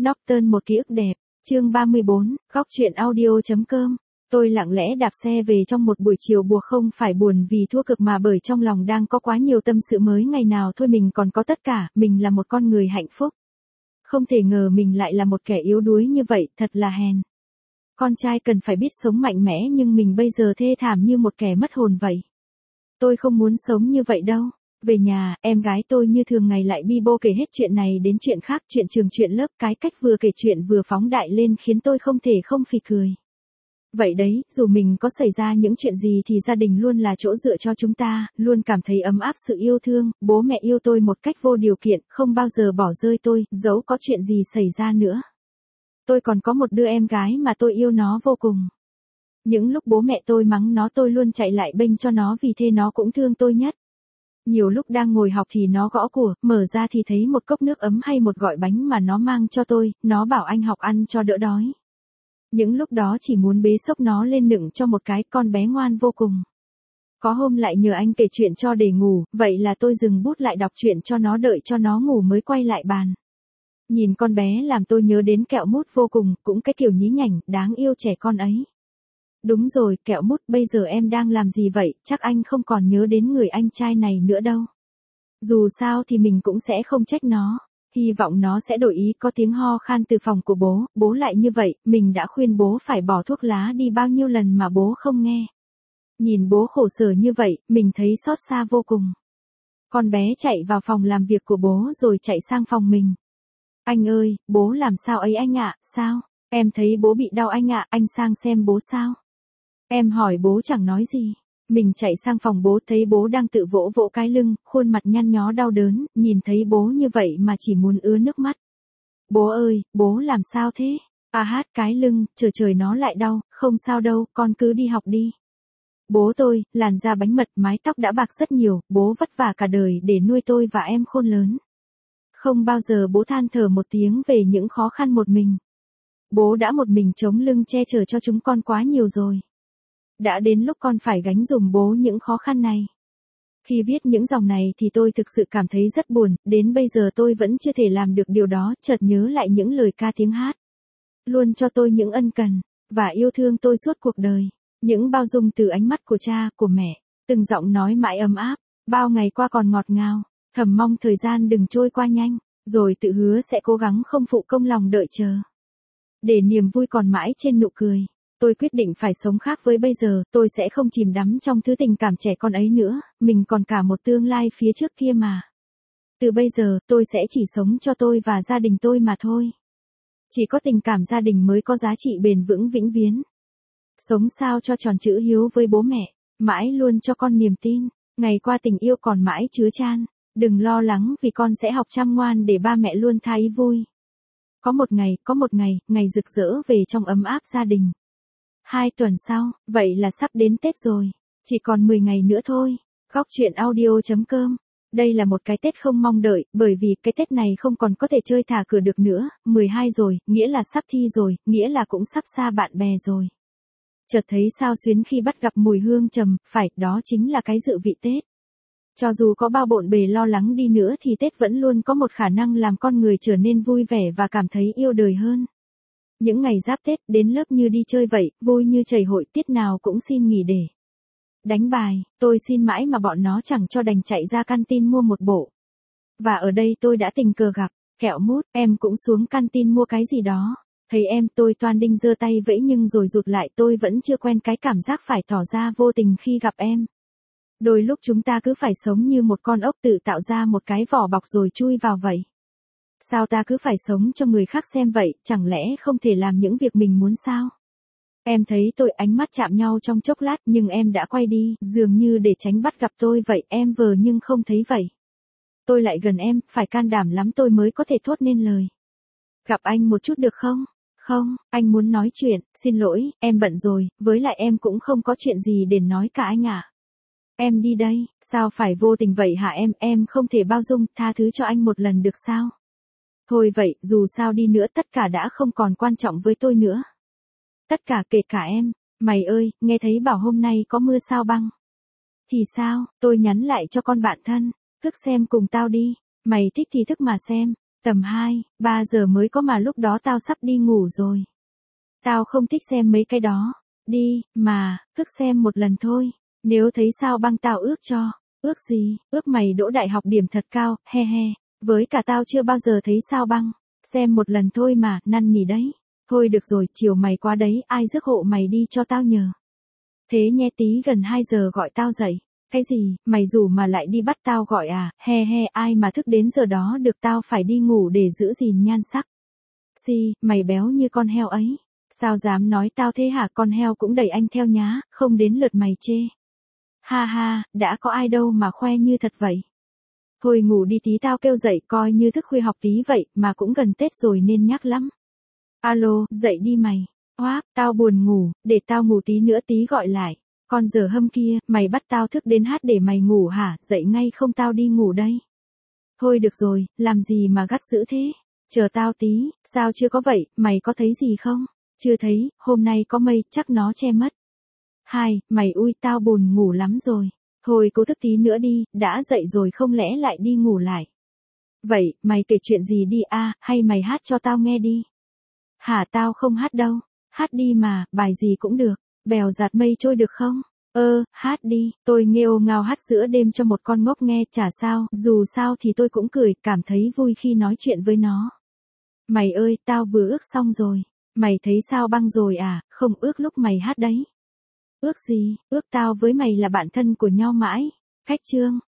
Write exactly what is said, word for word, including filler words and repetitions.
Norton một ký ức đẹp, chương ba mươi bốn, góc truyện audio.com. Tôi lặng lẽ đạp xe về trong một buổi chiều buồn, không phải buồn vì thua cực mà bởi trong lòng đang có quá nhiều tâm sự mới ngày nào thôi mình còn có tất cả, mình là một con người hạnh phúc. Không thể ngờ mình lại là một kẻ yếu đuối như vậy, thật là hèn. Con trai cần phải biết sống mạnh mẽ nhưng mình bây giờ thê thảm như một kẻ mất hồn vậy. Tôi không muốn sống như vậy đâu. Về nhà, em gái tôi như thường ngày lại bi bô kể hết chuyện này đến chuyện khác, chuyện trường chuyện lớp, cái cách vừa kể chuyện vừa phóng đại lên khiến tôi không thể không phì cười. Vậy đấy, dù mình có xảy ra những chuyện gì thì gia đình luôn là chỗ dựa cho chúng ta, luôn cảm thấy ấm áp sự yêu thương, bố mẹ yêu tôi một cách vô điều kiện, không bao giờ bỏ rơi tôi, dẫu có chuyện gì xảy ra nữa. Tôi còn có một đứa em gái mà tôi yêu nó vô cùng. Những lúc bố mẹ tôi mắng nó tôi luôn chạy lại bênh cho nó vì thế nó cũng thương tôi nhất. Nhiều lúc đang ngồi học thì nó gõ cửa, mở ra thì thấy một cốc nước ấm hay một gỏi bánh mà nó mang cho tôi, nó bảo anh học ăn cho đỡ đói. Những lúc đó chỉ muốn bế xốc nó lên nựng cho một cái, con bé ngoan vô cùng. Có hôm lại nhờ anh kể chuyện cho để ngủ, vậy là tôi dừng bút lại đọc chuyện cho nó đợi cho nó ngủ mới quay lại bàn. Nhìn con bé làm tôi nhớ đến Kẹo Mút vô cùng, cũng cái kiểu nhí nhảnh, đáng yêu trẻ con ấy. Đúng rồi, Kẹo Mút, bây giờ em đang làm gì vậy, chắc anh không còn nhớ đến người anh trai này nữa đâu. Dù sao thì mình cũng sẽ không trách nó, hy vọng nó sẽ đổi ý. Có tiếng ho khan từ phòng của bố, bố lại như vậy, mình đã khuyên bố phải bỏ thuốc lá đi bao nhiêu lần mà bố không nghe. Nhìn bố khổ sở như vậy, mình thấy xót xa vô cùng. Con bé chạy vào phòng làm việc của bố rồi chạy sang phòng mình. Anh ơi, bố làm sao ấy anh ạ, sao? Em thấy bố bị đau anh ạ, anh sang xem bố sao? Em hỏi bố chẳng nói gì. Mình chạy sang phòng bố thấy bố đang tự vỗ vỗ cái lưng, khuôn mặt nhăn nhó đau đớn, nhìn thấy bố như vậy mà chỉ muốn ứa nước mắt. Bố ơi, bố làm sao thế? À hát cái lưng, trời trời nó lại đau, không sao đâu, con cứ đi học đi. Bố tôi, làn da bánh mật, mái tóc đã bạc rất nhiều, bố vất vả cả đời để nuôi tôi và em khôn lớn. Không bao giờ bố than thở một tiếng về những khó khăn một mình. Bố đã một mình chống lưng che chở cho chúng con quá nhiều rồi. Đã đến lúc con phải gánh dùm bố những khó khăn này. Khi viết những dòng này thì tôi thực sự cảm thấy rất buồn, đến bây giờ tôi vẫn chưa thể làm được điều đó, chợt nhớ lại những lời ca tiếng hát. Luôn cho tôi những ân cần, và yêu thương tôi suốt cuộc đời. Những bao dung từ ánh mắt của cha, của mẹ, từng giọng nói mãi ấm áp, bao ngày qua còn ngọt ngào, thầm mong thời gian đừng trôi qua nhanh, rồi tự hứa sẽ cố gắng không phụ công lòng đợi chờ. Để niềm vui còn mãi trên nụ cười. Tôi quyết định phải sống khác với bây giờ, tôi sẽ không chìm đắm trong thứ tình cảm trẻ con ấy nữa, mình còn cả một tương lai phía trước kia mà. Từ bây giờ, tôi sẽ chỉ sống cho tôi và gia đình tôi mà thôi. Chỉ có tình cảm gia đình mới có giá trị bền vững vĩnh viễn. Sống sao cho tròn chữ hiếu với bố mẹ, mãi luôn cho con niềm tin, ngày qua tình yêu còn mãi chứa chan, đừng lo lắng vì con sẽ học chăm ngoan để ba mẹ luôn thấy vui. Có một ngày, có một ngày, ngày rực rỡ về trong ấm áp gia đình. Hai tuần sau, vậy là sắp đến Tết rồi. Chỉ còn mười ngày nữa thôi. Góc truyện audio.com. Đây là một cái Tết không mong đợi, bởi vì cái Tết này không còn có thể chơi thả cửa được nữa. mười hai rồi, nghĩa là sắp thi rồi, nghĩa là cũng sắp xa bạn bè rồi. Chợt thấy sao xuyến khi bắt gặp mùi hương trầm, phải, đó chính là cái dự vị Tết. Cho dù có bao bộn bề lo lắng đi nữa thì Tết vẫn luôn có một khả năng làm con người trở nên vui vẻ và cảm thấy yêu đời hơn. Những ngày giáp Tết đến lớp như đi chơi vậy, vui như chảy hội, tiết nào cũng xin nghỉ để đánh bài, tôi xin mãi mà bọn nó chẳng cho, đành chạy ra canteen mua một bộ. Và ở đây tôi đã tình cờ gặp, Kẹo Mút, em cũng xuống canteen mua cái gì đó. Thấy em, tôi toan đinh giơ tay vẫy nhưng rồi rụt lại, tôi vẫn chưa quen cái cảm giác phải tỏ ra vô tình khi gặp em. Đôi lúc chúng ta cứ phải sống như một con ốc tự tạo ra một cái vỏ bọc rồi chui vào vậy. Sao ta cứ phải sống cho người khác xem vậy, chẳng lẽ không thể làm những việc mình muốn sao? Em thấy tôi, ánh mắt chạm nhau trong chốc lát nhưng em đã quay đi, dường như để tránh bắt gặp tôi vậy, em vờ nhưng không thấy vậy. Tôi lại gần em, phải can đảm lắm tôi mới có thể thốt nên lời. Gặp anh một chút được không? Không, anh muốn nói chuyện, xin lỗi, em bận rồi, với lại em cũng không có chuyện gì để nói cả anh ạ. Em đi đây, sao phải vô tình vậy hả em, em không thể bao dung, tha thứ cho anh một lần được sao? Thôi vậy, dù sao đi nữa tất cả đã không còn quan trọng với tôi nữa. Tất cả kể cả em, mày ơi, nghe thấy bảo hôm nay có mưa sao băng. Thì sao, tôi nhắn lại cho con bạn thân, thức xem cùng tao đi, mày thích thì thức mà xem, Tầm hai, ba giờ mới có mà lúc đó tao sắp đi ngủ rồi. Tao không thích xem mấy cái đó. Đi, mà, thức xem một lần thôi. Nếu thấy Sao Băng tao ước cho. Ước gì, ước mày đỗ đại học điểm thật cao, he he. Với cả tao chưa bao giờ thấy Sao Băng. Xem một lần thôi mà, năn nỉ đấy. Thôi được rồi, chiều mày qua đấy, ai rước hộ mày đi cho tao nhờ. Thế nhé, tí gần hai giờ gọi tao dậy. Cái gì, mày rủ mà lại đi bắt tao gọi à, he he, ai mà thức đến giờ đó được, tao phải đi ngủ để giữ gìn nhan sắc. Si, mày béo như con heo ấy. Sao dám nói tao thế hả, con heo cũng đẩy anh theo nhá, không đến lượt mày chê. Ha ha, đã có ai đâu mà khoe như thật vậy. Thôi ngủ đi, tí tao kêu dậy, coi như thức khuya học tí vậy, mà cũng gần Tết rồi nên nhắc lắm. Alo, dậy đi mày. Oác, tao buồn ngủ, để tao ngủ tí nữa tí gọi lại. Con giờ hâm kia, mày bắt tao thức đến hát để mày ngủ hả, dậy ngay không, tao đi ngủ đây. Thôi được rồi, làm gì mà gắt dữ thế. Chờ tao tí, sao chưa có vậy, mày có thấy gì không? Chưa thấy, hôm nay có mây, chắc nó che mất. Hai, mày ui, tao buồn ngủ lắm rồi. Thôi cố thức tí nữa đi, đã dậy rồi không lẽ lại đi ngủ lại. Vậy, mày kể chuyện gì đi a, hay mày hát cho tao nghe đi. Hả, tao không hát đâu. Hát đi mà, bài gì cũng được. Bèo giạt mây trôi được không? Ơ, hát đi, tôi nghêu ngao hát giữa đêm cho một con ngốc nghe, chả sao, dù sao thì tôi cũng cười, cảm thấy vui khi nói chuyện với nó. Mày ơi, tao vừa ước xong rồi. Mày thấy Sao Băng rồi à, không ước lúc mày hát đấy. Ước gì, ước tao với mày là bạn thân của nhau mãi. Khách chương.